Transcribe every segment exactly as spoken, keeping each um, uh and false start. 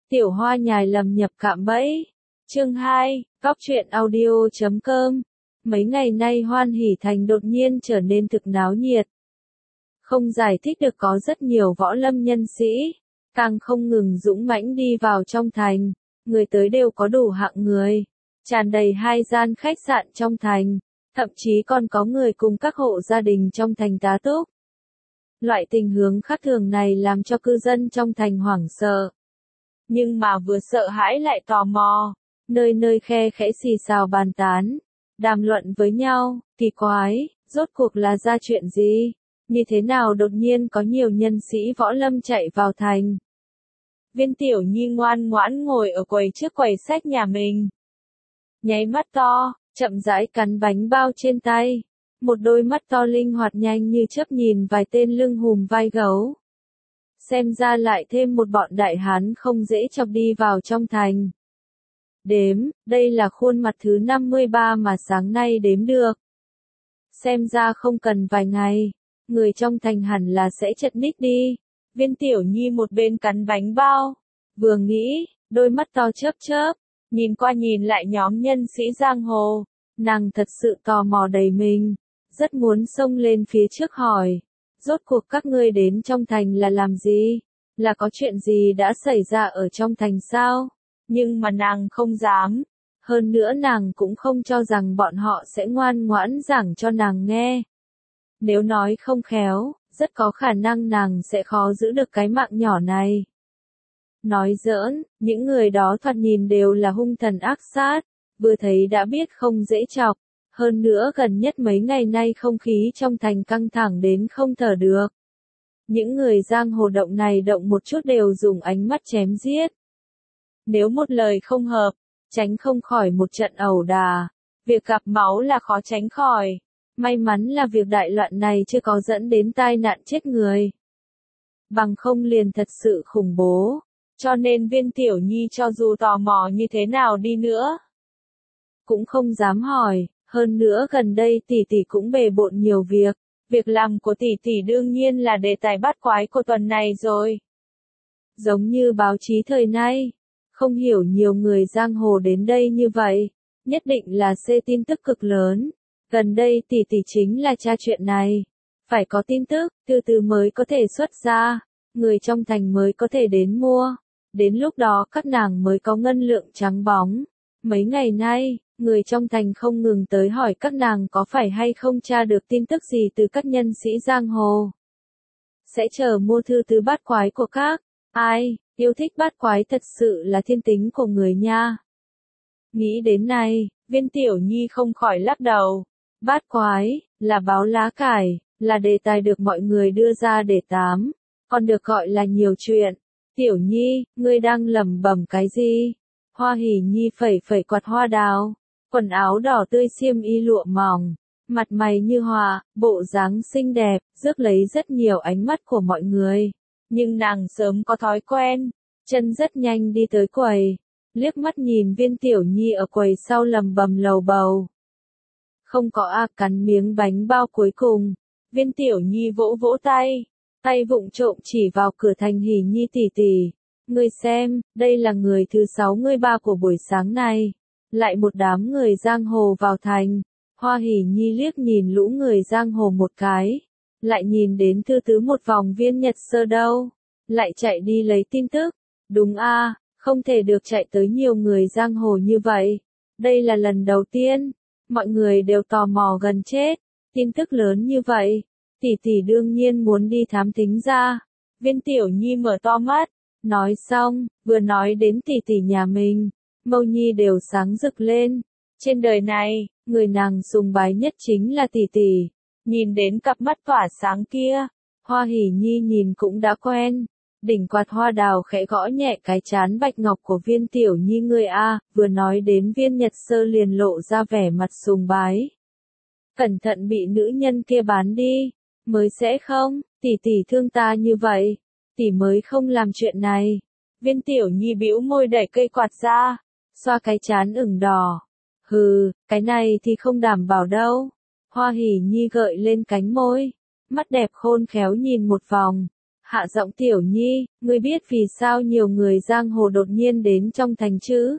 Tiểu Hoa nhài lầm nhập cạm bẫy. Chương hai, Góc truyện audio chấm com. Mấy ngày nay Hoan Hỷ Thành đột nhiên trở nên thực náo nhiệt. Không giải thích được có rất nhiều võ lâm nhân sĩ, càng không ngừng dũng mãnh đi vào trong thành, người tới đều có đủ hạng người, tràn đầy hai gian khách sạn trong thành, thậm chí còn có người cùng các hộ gia đình trong thành tá túc. Loại tình huống khác thường này làm cho cư dân trong thành hoảng sợ. Nhưng mà vừa sợ hãi lại tò mò, nơi nơi khe khẽ xì xào bàn tán, đàm luận với nhau, kỳ quái, rốt cuộc là ra chuyện gì? Như thế nào đột nhiên có nhiều nhân sĩ võ lâm chạy vào thành? Viên Tiểu Nhi ngoan ngoãn ngồi ở quầy trước quầy sách nhà mình. Nháy mắt to, chậm rãi cắn bánh bao trên tay. Một đôi mắt to linh hoạt nhanh như chớp nhìn vài tên lưng hùm vai gấu. Xem ra lại thêm một bọn đại hán không dễ chọc đi vào trong thành. Đếm, đây là khuôn mặt thứ năm mươi ba mà sáng nay đếm được. Xem ra không cần vài ngày, người trong thành hẳn là sẽ chật ních đi. Viên Tiểu Nhi một bên cắn bánh bao, vừa nghĩ, đôi mắt to chớp chớp, nhìn qua nhìn lại nhóm nhân sĩ giang hồ, nàng thật sự tò mò đầy mình, rất muốn xông lên phía trước hỏi, rốt cuộc các ngươi đến trong thành là làm gì, là có chuyện gì đã xảy ra ở trong thành sao? Nhưng mà nàng không dám, hơn nữa nàng cũng không cho rằng bọn họ sẽ ngoan ngoãn giảng cho nàng nghe. Nếu nói không khéo, rất có khả năng nàng sẽ khó giữ được cái mạng nhỏ này. Nói giỡn, những người đó thoạt nhìn đều là hung thần ác sát, vừa thấy đã biết không dễ chọc, hơn nữa gần nhất mấy ngày nay không khí trong thành căng thẳng đến không thở được. Những người giang hồ động này động một chút đều dùng ánh mắt chém giết. Nếu một lời không hợp, tránh không khỏi một trận ẩu đà, việc gặp máu là khó tránh khỏi. May mắn là việc đại loạn này chưa có dẫn đến tai nạn chết người. Bằng không liền thật sự khủng bố, cho nên Viên Tiểu Nhi cho dù tò mò như thế nào đi nữa, cũng không dám hỏi, hơn nữa gần đây tỷ tỷ cũng bề bộn nhiều việc, việc làm của tỷ tỷ đương nhiên là đề tài bát quái của tuần này rồi. Giống như báo chí thời nay, không hiểu nhiều người giang hồ đến đây như vậy, nhất định là xê tin tức cực lớn. Gần đây tỷ tỷ chính là tra chuyện này, phải có tin tức, từ từ mới có thể xuất ra, người trong thành mới có thể đến mua, đến lúc đó các nàng mới có ngân lượng trắng bóng. Mấy ngày nay, người trong thành không ngừng tới hỏi các nàng có phải hay không tra được tin tức gì từ các nhân sĩ giang hồ. Sẽ chờ mua thư từ bát quái của các, ai, yêu thích bát quái thật sự là thiên tính của người nha. Nghĩ đến này, Viên Tiểu Nhi không khỏi lắc đầu. Bát quái, là báo lá cải, là đề tài được mọi người đưa ra để tám, còn được gọi là nhiều chuyện. Tiểu Nhi, ngươi đang lẩm bẩm cái gì? Hoa Hỷ Nhi phẩy phẩy quạt hoa đào, quần áo đỏ tươi xiêm y lụa mỏng, mặt mày như hoa, bộ dáng xinh đẹp, rước lấy rất nhiều ánh mắt của mọi người. Nhưng nàng sớm có thói quen, chân rất nhanh đi tới quầy, liếc mắt nhìn Viên Tiểu Nhi ở quầy sau lầm bầm lầu bầu. Không có a, cắn miếng bánh bao cuối cùng, Viên Tiểu Nhi vỗ vỗ tay, tay vụng trộm chỉ vào cửa thành. Hỷ Nhi tỷ tỷ, ngươi xem, đây là người thứ sáu mươi ba của buổi sáng này, lại một đám người giang hồ vào thành. Hoa Hỷ Nhi liếc nhìn lũ người giang hồ một cái, lại nhìn đến thư tứ một vòng Viên Nhật Sơ đâu, lại chạy đi lấy tin tức. Đúng a, không thể được chạy tới nhiều người giang hồ như vậy, đây là lần đầu tiên. Mọi người đều tò mò gần chết, tin tức lớn như vậy, tỷ tỷ đương nhiên muốn đi thám thính ra. Viên Tiểu Nhi mở to mắt, nói xong, vừa nói đến tỷ tỷ nhà mình, mâu nhi đều sáng rực lên. Trên đời này, người nàng sùng bái nhất chính là tỷ tỷ. Nhìn đến cặp mắt tỏa sáng kia, Hoa Hỷ Nhi nhìn cũng đã quen. Đỉnh quạt hoa đào khẽ gõ nhẹ cái trán bạch ngọc của Viên Tiểu Nhi. Ngươi a, vừa nói đến Viên Nhật Sơ liền lộ ra vẻ mặt sùng bái. Cẩn thận bị nữ nhân kia bán đi, mới sẽ không, tỷ tỷ thương ta như vậy, tỷ mới không làm chuyện này. Viên Tiểu Nhi bĩu môi đẩy cây quạt ra, xoa cái trán ửng đỏ. Hừ, cái này thì không đảm bảo đâu. Hoa Hỷ Nhi gợi lên cánh môi, mắt đẹp khôn khéo nhìn một vòng. hạ giọng Tiểu Nhi, ngươi biết vì sao nhiều người giang hồ đột nhiên đến trong thành chứ?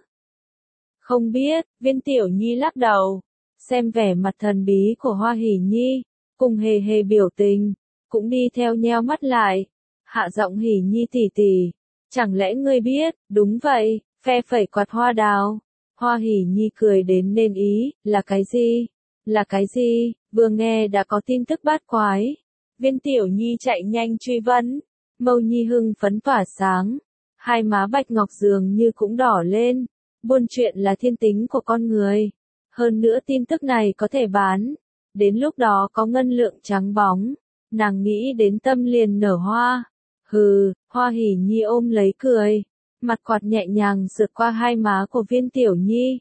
Không biết, Viên Tiểu Nhi lắc đầu, xem vẻ mặt thần bí của Hoa Hỷ Nhi, cùng hề hề biểu tình, cũng đi theo nheo mắt lại, hạ giọng Hỷ Nhi tỷ tỷ, chẳng lẽ ngươi biết, đúng vậy, phe phẩy quạt hoa đào. Hoa Hỷ Nhi cười đến nên ý, là cái gì? Là cái gì? Vừa nghe đã có tin tức bát quái. Viên Tiểu Nhi chạy nhanh truy vấn, Mâu Nhi hưng phấn tỏa sáng, hai má bạch ngọc dường như cũng đỏ lên, buôn chuyện là thiên tính của con người. Hơn nữa tin tức này có thể bán, đến lúc đó có ngân lượng trắng bóng, nàng nghĩ đến tâm liền nở hoa. Hừ, Hoa Hỷ Nhi ôm lấy cười, mặt quạt nhẹ nhàng sượt qua hai má của Viên Tiểu Nhi.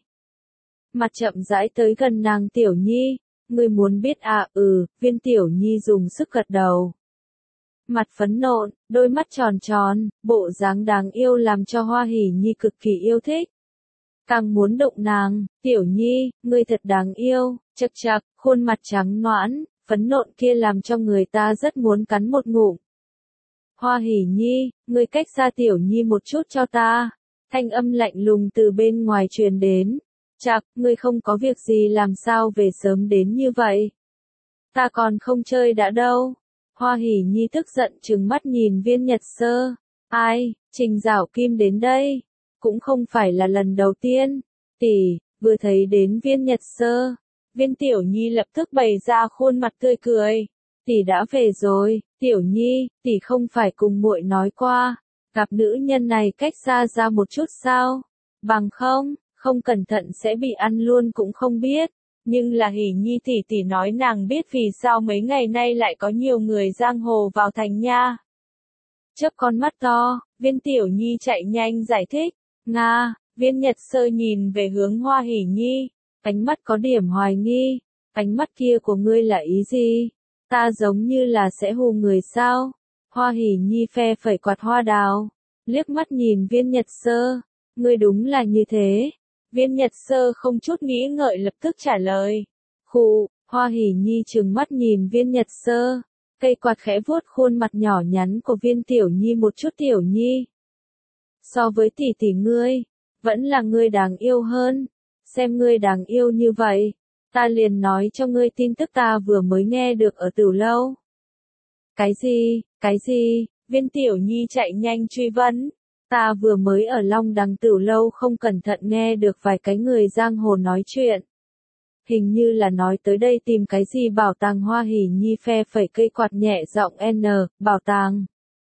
Mặt chậm rãi tới gần nàng Tiểu Nhi, ngươi muốn biết à? Ừ, Viên Tiểu Nhi dùng sức gật đầu. Mặt phấn nộn, đôi mắt tròn tròn, bộ dáng đáng yêu làm cho Hoa Hỷ Nhi cực kỳ yêu thích. Càng muốn động nàng, Tiểu Nhi, ngươi thật đáng yêu, chật chật, khuôn mặt trắng nõn, phấn nộn kia làm cho người ta rất muốn cắn một ngụm. Hoa Hỷ Nhi, ngươi cách xa Tiểu Nhi một chút cho ta. Thanh âm lạnh lùng từ bên ngoài truyền đến. Chạc, ngươi không có việc gì làm sao về sớm đến như vậy? Ta còn không chơi đã đâu. Hoa Hỷ Nhi tức giận trừng mắt nhìn Viên Nhật Sơ. Ai, Trình Giảo Kim đến đây? Cũng không phải là lần đầu tiên. Tỷ, vừa thấy đến Viên Nhật Sơ, Viên Tiểu Nhi lập tức bày ra khuôn mặt tươi cười. Tỷ đã về rồi, Tiểu Nhi, tỷ không phải cùng muội nói qua, gặp nữ nhân này cách xa ra một chút sao? Bằng không, không cẩn thận sẽ bị ăn luôn cũng không biết. Nhưng là Hỷ Nhi tỷ tỷ nói nàng biết vì sao mấy ngày nay lại có nhiều người giang hồ vào thành nha. Chớp con mắt to, Viên Tiểu Nhi chạy nhanh giải thích. Nga, Viên Nhật Sơ nhìn về hướng Hoa Hỷ Nhi, ánh mắt có điểm hoài nghi. Ánh mắt kia của ngươi là ý gì? Ta giống như là sẽ hù người sao? Hoa Hỷ Nhi phe phẩy quạt hoa đào, liếc mắt nhìn Viên Nhật Sơ. Ngươi đúng là như thế. Viên Nhật Sơ không chút nghĩ ngợi lập tức trả lời. Khụ, Hoa Hỷ Nhi trừng mắt nhìn Viên Nhật Sơ. Cây quạt khẽ vuốt khuôn mặt nhỏ nhắn của Viên Tiểu Nhi một chút. Tiểu Nhi, so với tỷ tỷ ngươi, vẫn là ngươi đáng yêu hơn. Xem ngươi đáng yêu như vậy, ta liền nói cho ngươi tin tức ta vừa mới nghe được ở Tửu Lâu. Cái gì, cái gì? Viên Tiểu Nhi chạy nhanh truy vấn. Ta vừa mới ở Long Đằng Tửu Lâu không cẩn thận nghe được vài cái người giang hồ nói chuyện. Hình như là nói tới đây tìm cái gì bảo tàng. Hoa Hỷ Nhi phe phẩy cây quạt nhẹ giọng N, bảo tàng.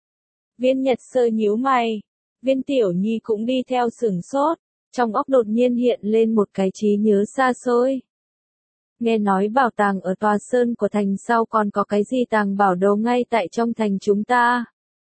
Viên Nhật Sơ nhíu mày. Viên Tiểu Nhi cũng đi theo sửng sốt, trong óc đột nhiên hiện lên một cái trí nhớ xa xôi. Nghe nói bảo tàng ở tòa sơn của thành sau còn có cái gì tàng bảo đồ ngay tại trong thành chúng ta.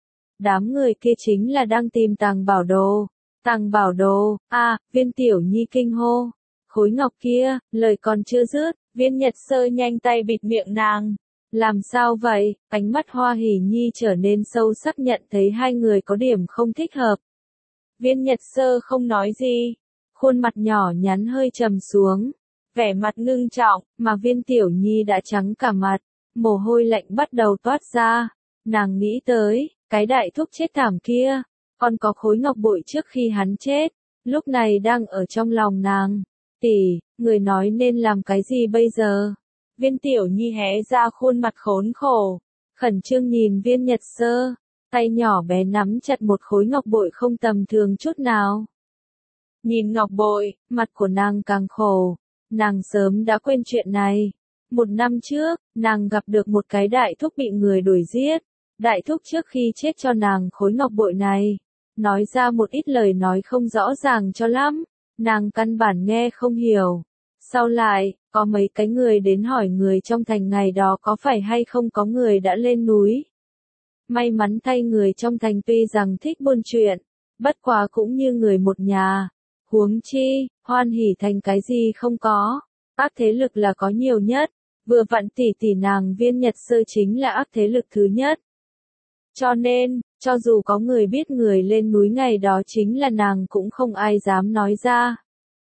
Đám người kia chính là đang tìm tàng bảo đồ. Tàng bảo đồ, à, Viên Tiểu Nhi kinh hô. Khối ngọc kia, lời còn chưa dứt, Viên Nhật Sơ nhanh tay bịt miệng nàng. Làm sao vậy? Ánh mắt Hoa Hỷ Nhi trở nên sâu sắc, nhận thấy hai người có điểm không thích hợp. Viên Nhật Sơ không nói gì, khuôn mặt nhỏ nhắn hơi trầm xuống, vẻ mặt ngưng trọng, mà Viên Tiểu Nhi đã trắng cả mặt, mồ hôi lạnh bắt đầu toát ra. Nàng nghĩ tới, cái đại thúc chết thảm kia, còn có khối ngọc bội trước khi hắn chết, lúc này đang ở trong lòng nàng. Tỷ, người nói nên làm cái gì bây giờ? Viên Tiểu Nhi hé ra khuôn mặt khốn khổ, khẩn trương nhìn Viên Nhật Sơ, tay nhỏ bé nắm chặt một khối ngọc bội không tầm thường chút nào. Nhìn ngọc bội, mặt của nàng càng khổ, nàng sớm đã quên chuyện này. Một năm trước, nàng gặp được một cái đại thúc bị người đuổi giết. Đại thúc trước khi chết cho nàng khối ngọc bội này, nói ra một ít lời nói không rõ ràng cho lắm, nàng căn bản nghe không hiểu. Sau lại, có mấy cái người đến hỏi người trong thành ngày đó có phải hay không có người đã lên núi. May mắn thay người trong thành tuy rằng thích buôn chuyện, bất quá cũng như người một nhà. Huống chi, Hoan Hỷ Thành cái gì không có, ác thế lực là có nhiều nhất, vừa vặn tỷ tỷ nàng Viên Nhật Sơ chính là ác thế lực thứ nhất. Cho nên, cho dù có người biết người lên núi ngày đó chính là nàng cũng không ai dám nói ra.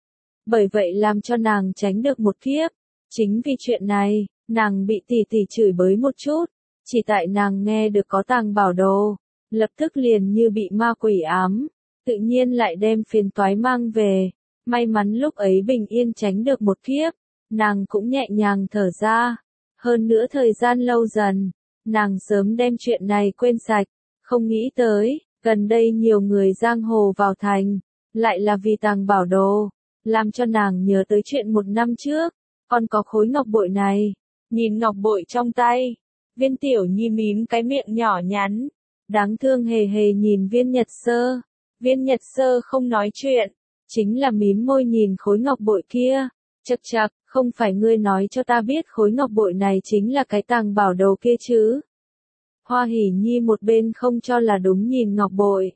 Bởi vậy làm cho nàng tránh được một kiếp. Chính vì chuyện này, nàng bị tỷ tỷ chửi bới một chút, chỉ tại nàng nghe được có tàng bảo đồ, lập tức liền như bị ma quỷ ám, tự nhiên lại đem phiền toái mang về. May mắn lúc ấy bình yên tránh được một kiếp, nàng cũng nhẹ nhàng thở ra. Hơn nữa thời gian lâu dần, nàng sớm đem chuyện này quên sạch, không nghĩ tới, gần đây nhiều người giang hồ vào thành, lại là vì tàng bảo đồ, làm cho nàng nhớ tới chuyện một năm trước, còn có khối ngọc bội này. Nhìn ngọc bội trong tay, Viên Tiểu Nhi mím cái miệng nhỏ nhắn, đáng thương hề hề nhìn Viên Nhật Sơ. Viên Nhật Sơ không nói chuyện, chính là mím môi nhìn khối ngọc bội kia, chậc chậc, không phải ngươi nói cho ta biết khối ngọc bội này chính là cái tàng bảo đồ kia chứ. Hoa Hỷ Nhi một bên không cho là đúng nhìn ngọc bội.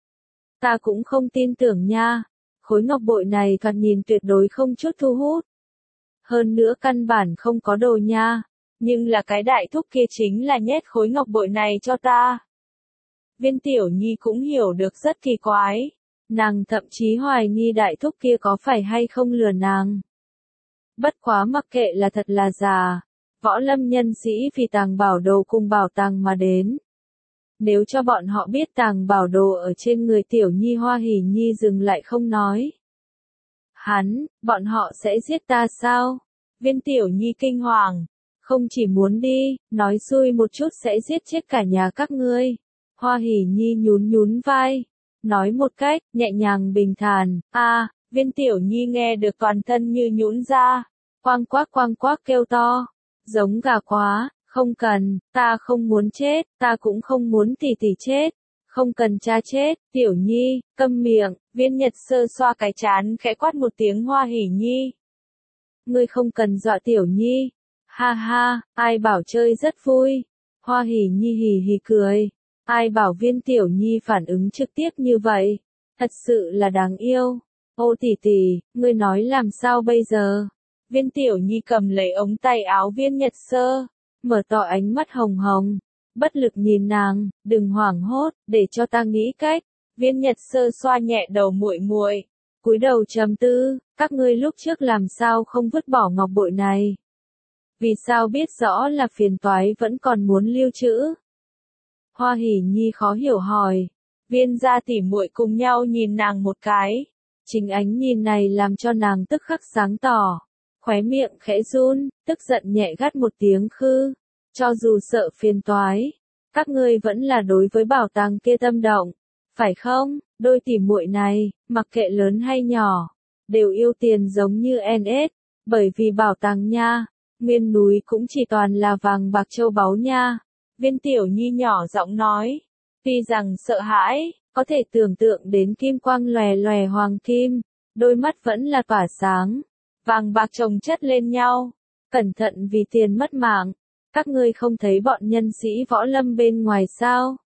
Ta cũng không tin tưởng nha, khối ngọc bội này thoạt nhìn tuyệt đối không chút thu hút. Hơn nữa căn bản không có đồ nha, nhưng là cái đại thúc kia chính là nhét khối ngọc bội này cho ta. Viên Tiểu Nhi cũng hiểu được rất kỳ quái, nàng thậm chí hoài nghi đại thúc kia có phải hay không lừa nàng. Bất quá mặc kệ là thật là giả, võ lâm nhân sĩ vì tàng bảo đồ cùng bảo tàng mà đến. Nếu cho bọn họ biết tàng bảo đồ ở trên người Tiểu Nhi Hoa Hỷ Nhi dừng lại không nói. Hắn, bọn họ sẽ giết ta sao? Viên Tiểu Nhi kinh hoàng, không chỉ muốn đi, nói xui một chút sẽ giết chết cả nhà các ngươi. Hoa Hỷ Nhi nhún nhún vai, nói một cách nhẹ nhàng bình thản. A, à, Viên Tiểu Nhi nghe được toàn thân như nhũn ra, quang quác quang quác kêu to, giống gà quá, không cần, ta không muốn chết, ta cũng không muốn tỷ tỷ chết, không cần cha chết. Tiểu Nhi, câm miệng. Viên Nhật Sơ xoa cái trán khẽ quát một tiếng. Hoa Hỷ Nhi, ngươi không cần dọa Tiểu Nhi. Ha ha, ai bảo chơi rất vui. Hoa Hỷ Nhi hì hì cười. Ai bảo Viên Tiểu Nhi phản ứng trực tiếp như vậy, thật sự là đáng yêu. Ô tỷ tỷ, ngươi nói làm sao bây giờ? Viên Tiểu Nhi cầm lấy ống tay áo Viên Nhật Sơ, mở to ánh mắt hồng hồng, bất lực nhìn nàng. Đừng hoảng hốt, để cho ta nghĩ cách. Viên Nhật Sơ xoa nhẹ đầu muội muội, cúi đầu trầm tư. Các ngươi lúc trước làm sao không vứt bỏ ngọc bội này? Vì sao biết rõ là phiền toái vẫn còn muốn lưu trữ? Hoa Hỷ Nhi khó hiểu hỏi. Viên gia tỉ muội cùng nhau nhìn nàng một cái. Chính ánh nhìn này làm cho nàng tức khắc sáng tỏ. Khóe miệng khẽ run, tức giận nhẹ gắt một tiếng khư. Cho dù sợ phiền toái, các ngươi vẫn là đối với bảo tàng kia tâm động, phải không? Đôi tỉ muội này, mặc kệ lớn hay nhỏ, đều yêu tiền giống như en ét, bởi vì bảo tàng nha, nguyên núi cũng chỉ toàn là vàng bạc châu báu nha. Viên Tiểu Nhi nhỏ giọng nói, tuy rằng sợ hãi, có thể tưởng tượng đến kim quang lòe lòe hoàng kim, đôi mắt vẫn là tỏa sáng, vàng bạc chồng chất lên nhau, cẩn thận vì tiền mất mạng. Các ngươi không thấy bọn nhân sĩ võ lâm bên ngoài sao?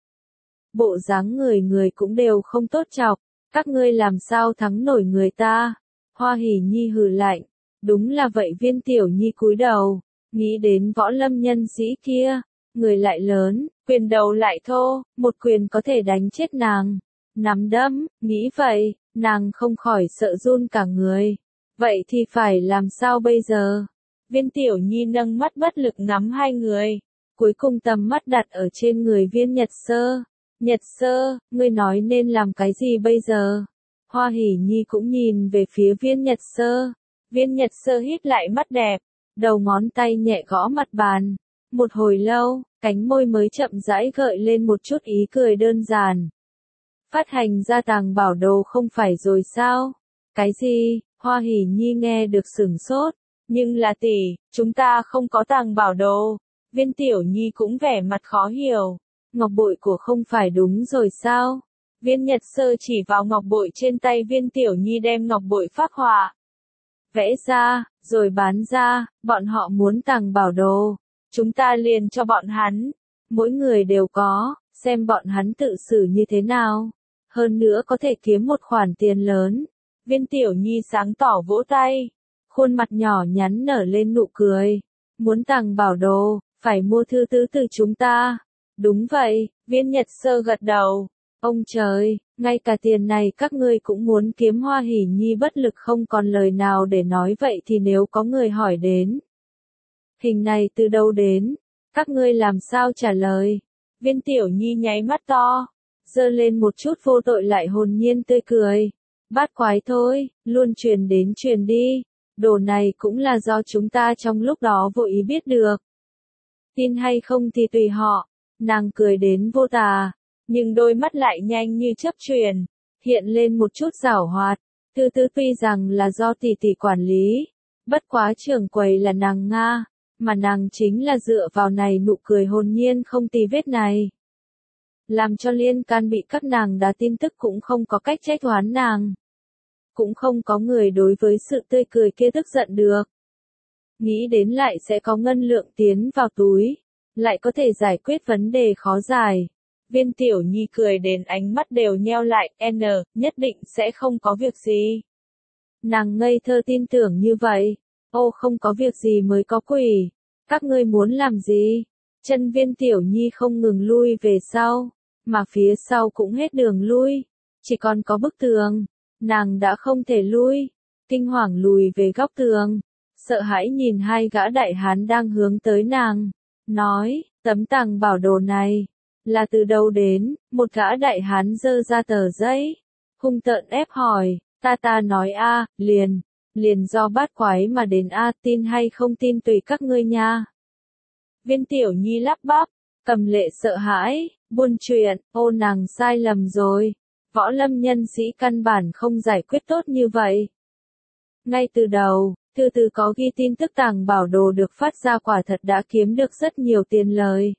Bộ dáng người người cũng đều không tốt chọc, các ngươi làm sao thắng nổi người ta? Hoa Hỷ Nhi hừ lạnh, đúng là vậy. Viên Tiểu Nhi cúi đầu, nghĩ đến võ lâm nhân sĩ kia, người lại lớn, quyền đầu lại thô, một quyền có thể đánh chết nàng. Nắm đấm, nghĩ vậy, nàng không khỏi sợ run cả người. Vậy thì phải làm sao bây giờ? Viên Tiểu Nhi nâng mắt bất lực ngắm hai người, cuối cùng tầm mắt đặt ở trên người Viên Nhật Sơ. Nhật Sơ, ngươi nói nên làm cái gì bây giờ? Hoa Hỷ Nhi cũng nhìn về phía Viên Nhật Sơ. Viên Nhật Sơ hít lại mắt đẹp, đầu ngón tay nhẹ gõ mặt bàn. Một hồi lâu, cánh môi mới chậm rãi gợi lên một chút ý cười đơn giản. Phát hành ra tàng bảo đồ không phải rồi sao? Cái gì? Hoa Hỷ Nhi nghe được sửng sốt. Nhưng là tỷ, chúng ta không có tàng bảo đồ. Viên Tiểu Nhi cũng vẻ mặt khó hiểu. Ngọc bội của không phải đúng rồi sao? Viên Nhật Sơ chỉ vào ngọc bội trên tay Viên Tiểu Nhi, đem ngọc bội phác họa vẽ ra, rồi bán ra. Bọn họ muốn tàng bảo đồ, chúng ta liền cho bọn hắn, mỗi người đều có, xem bọn hắn tự xử như thế nào. Hơn nữa có thể kiếm một khoản tiền lớn. Viên Tiểu Nhi sáng tỏ vỗ tay, khuôn mặt nhỏ nhắn nở lên nụ cười. Muốn tàng bảo đồ, phải mua thư tứ từ chúng ta. Đúng vậy, Viên Nhật Sơ gật đầu. Ông trời, ngay cả tiền này các ngươi cũng muốn kiếm. Hoa Hỷ Nhi bất lực không còn lời nào để nói. Vậy thì nếu có người hỏi đến, hình này từ đâu đến, các ngươi làm sao trả lời? Viên Tiểu Nhi nháy mắt to, giơ lên một chút vô tội lại hồn nhiên tươi cười. Bát quái thôi, luôn truyền đến truyền đi. Đồ này cũng là do chúng ta trong lúc đó vô ý biết được. Tin hay không thì tùy họ. Nàng cười đến vô tà, nhưng đôi mắt lại nhanh như chớp chuyển, hiện lên một chút giảo hoạt. Tư Tư tuy rằng là do tỷ tỷ quản lý, bất quá trưởng quầy là nàng Nga, mà nàng chính là dựa vào này nụ cười hồn nhiên không tì vết này. Làm cho liên can bị các nàng đá tin tức cũng không có cách trách oán nàng. Cũng không có người đối với sự tươi cười kia tức giận được. Nghĩ đến lại sẽ có ngân lượng tiến vào túi, lại có thể giải quyết vấn đề khó giải. Viên Tiểu Nhi cười đến ánh mắt đều nheo lại, N, nhất định sẽ không có việc gì. Nàng ngây thơ tin tưởng như vậy. Ô không có việc gì mới có quỷ. Các ngươi muốn làm gì? Chân Viên Tiểu Nhi không ngừng lui về sau, mà phía sau cũng hết đường lui. Chỉ còn có bức tường. Nàng đã không thể lui. Kinh hoàng lùi về góc tường. Sợ hãi nhìn hai gã đại hán đang hướng tới nàng. Nói, tấm tàng bảo đồ này là từ đâu đến? Một gã đại hán giơ ra tờ giấy, hung tợn ép hỏi. Ta ta nói a, liền, liền do bát quái mà đến a, tin hay không tin tùy các ngươi nha. Viên Tiểu Nhi lắp bắp, cầm lệ sợ hãi, buôn chuyện, ô nàng sai lầm rồi. Võ lâm nhân sĩ căn bản không giải quyết tốt như vậy. Ngay từ đầu, từ từ có ghi tin tức tàng bảo đồ được phát ra quả thật đã kiếm được rất nhiều tiền lời.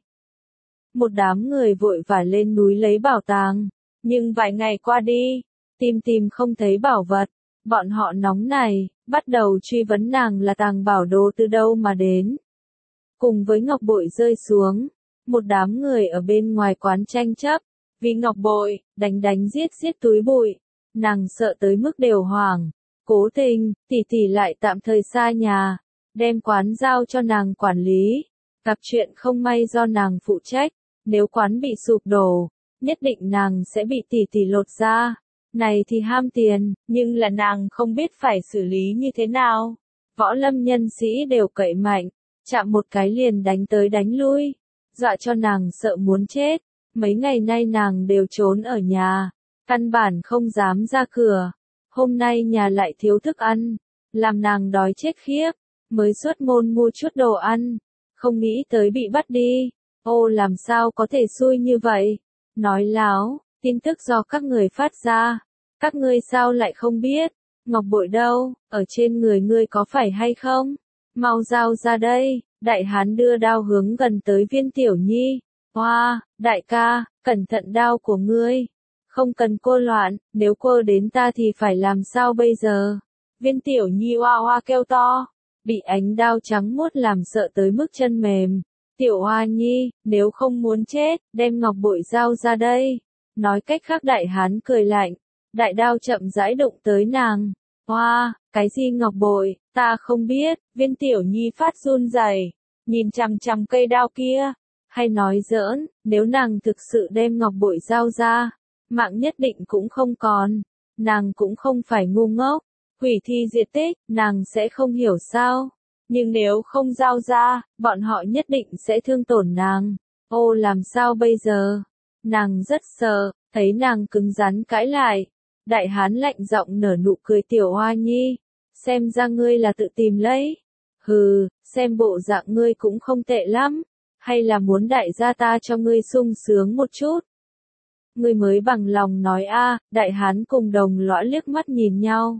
Một đám người vội vã lên núi lấy bảo tàng, nhưng vài ngày qua đi, tìm tìm không thấy bảo vật, bọn họ nóng này, bắt đầu truy vấn nàng là tàng bảo đồ từ đâu mà đến. Cùng với ngọc bội rơi xuống, một đám người ở bên ngoài quán tranh chấp, vì ngọc bội, đánh đánh giết giết túi bụi, nàng sợ tới mức đều hoảng. Cố Tình, tỷ tỷ lại tạm thời xa nhà, đem quán giao cho nàng quản lý. Gặp chuyện không may do nàng phụ trách, nếu quán bị sụp đổ, nhất định nàng sẽ bị tỷ tỷ lột ra. Này thì ham tiền, nhưng là nàng không biết phải xử lý như thế nào. Võ lâm nhân sĩ đều cậy mạnh, chạm một cái liền đánh tới đánh lui, dọa cho nàng sợ muốn chết. Mấy ngày nay nàng đều trốn ở nhà, căn bản không dám ra cửa. Hôm nay nhà lại thiếu thức ăn, làm nàng đói chết khiếp, mới xuất môn mua chút đồ ăn, không nghĩ tới bị bắt đi. Ô làm sao có thể xui như vậy? Nói láo, tin tức do các người phát ra, các ngươi sao lại không biết? Ngọc bội đâu, ở trên người ngươi có phải hay không? Mau giao ra đây. Đại hán đưa đao hướng gần tới Viên Tiểu Nhi. Hoa, đại ca, cẩn thận đao của ngươi. Không cần cô loạn, nếu cô đến ta thì phải làm sao bây giờ? Viên Tiểu Nhi hoa hoa kêu to, bị ánh đao trắng muốt làm sợ tới mức chân mềm. Tiểu Hoa Nhi, nếu không muốn chết, đem ngọc bội giao ra đây. Nói cách khác đại hán cười lạnh, đại đao chậm rãi đụng tới nàng. Hoa, cái gì ngọc bội, ta không biết. Viên Tiểu Nhi phát run rẩy, nhìn chằm chằm cây đao kia. Hay nói giỡn, nếu nàng thực sự đem ngọc bội giao ra, mạng nhất định cũng không còn. Nàng cũng không phải ngu ngốc, hủy thi diệt tích, nàng sẽ không hiểu sao. Nhưng nếu không giao ra, bọn họ nhất định sẽ thương tổn nàng. Ô làm sao bây giờ? Nàng rất sợ, thấy nàng cứng rắn cãi lại. Đại hán lạnh giọng nở nụ cười. Tiểu Hoa Nhi, xem ra ngươi là tự tìm lấy. Hừ, xem bộ dạng ngươi cũng không tệ lắm. Hay là muốn đại gia ta cho ngươi sung sướng một chút? Ngươi mới bằng lòng nói a. Đại hán cùng đồng lõa liếc mắt nhìn nhau.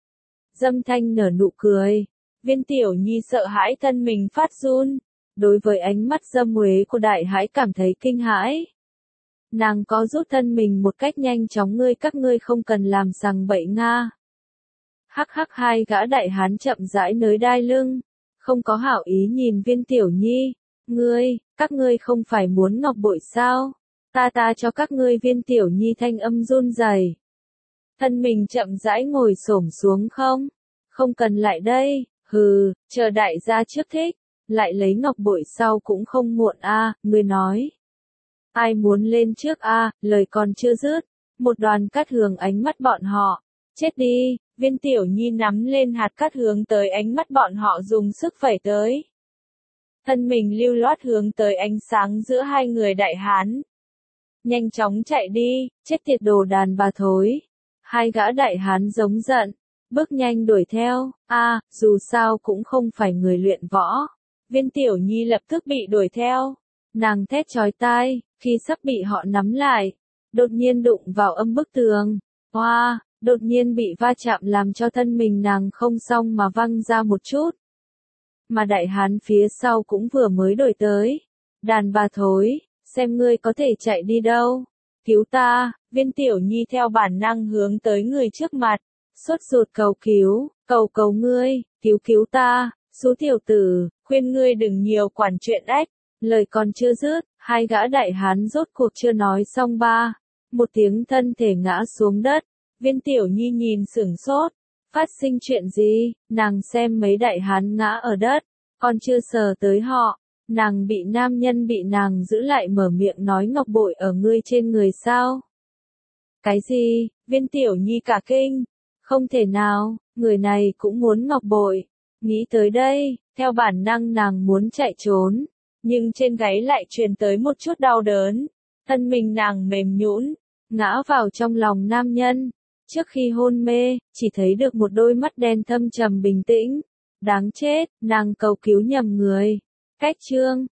Dâm Thanh nở nụ cười. Viên Tiểu Nhi sợ hãi thân mình phát run. Đối với ánh mắt dâm uế của đại hãi cảm thấy kinh hãi. Nàng có rút thân mình một cách nhanh chóng. Ngươi các ngươi không cần làm sằng bậy nga. Hắc hắc hai gã đại hán chậm rãi nới đai lưng. Không có hảo ý nhìn Viên Tiểu Nhi. Ngươi, các ngươi không phải muốn ngọc bội sao? Ta ta cho các ngươi. Viên Tiểu Nhi thanh âm run rẩy. Thân mình chậm rãi ngồi xổm xuống. Không, không cần lại đây. Hừ, chờ đại gia trước thích, lại lấy ngọc bội sau cũng không muộn a. À, ngươi nói. Ai muốn lên trước a? À, lời còn chưa dứt, một đoàn cát hường ánh mắt bọn họ. Chết đi. Viên Tiểu Nhi nắm lên hạt cát hướng tới ánh mắt bọn họ dùng sức phẩy tới. Thân mình lưu loát hướng tới ánh sáng giữa hai người đại hán. nhanh chóng chạy đi, chết tiệt đồ đàn bà thối. Hai gã đại hán giống giận, bước nhanh đuổi theo, a à, dù sao cũng không phải người luyện võ. Viên Tiểu Nhi lập tức bị đuổi theo, nàng thét chói tai, khi sắp bị họ nắm lại, đột nhiên đụng vào âm bức tường, hoa, wow, đột nhiên bị va chạm làm cho thân mình nàng không xong mà văng ra một chút. Mà đại hán phía sau cũng vừa mới đuổi tới, đàn bà thối, xem ngươi có thể chạy đi đâu, cứu ta. Viên Tiểu Nhi theo bản năng hướng tới người trước mặt, sốt ruột cầu cứu, cầu cầu ngươi, cứu cứu ta, số tiểu tử, khuyên ngươi đừng nhiều quản chuyện ách. Lời còn chưa dứt, hai gã đại hán rốt cuộc chưa nói xong ba, một tiếng thân thể ngã xuống đất. Viên Tiểu Nhi nhìn sửng sốt, phát sinh chuyện gì, nàng xem mấy đại hán ngã ở đất, còn chưa sờ tới họ, nàng bị nam nhân bị nàng giữ lại mở miệng nói ngọc bội ở ngươi trên người sao? Cái gì? Viên Tiểu Nhi cả kinh, không thể nào, người này cũng muốn ngọc bội. Nghĩ tới đây, theo bản năng nàng muốn chạy trốn, nhưng trên gáy lại truyền tới một chút đau đớn, thân mình nàng mềm nhũn, ngã vào trong lòng nam nhân. Trước khi hôn mê, chỉ thấy được một đôi mắt đen thâm trầm bình tĩnh. Đáng chết, nàng cầu cứu nhầm người. Cách chương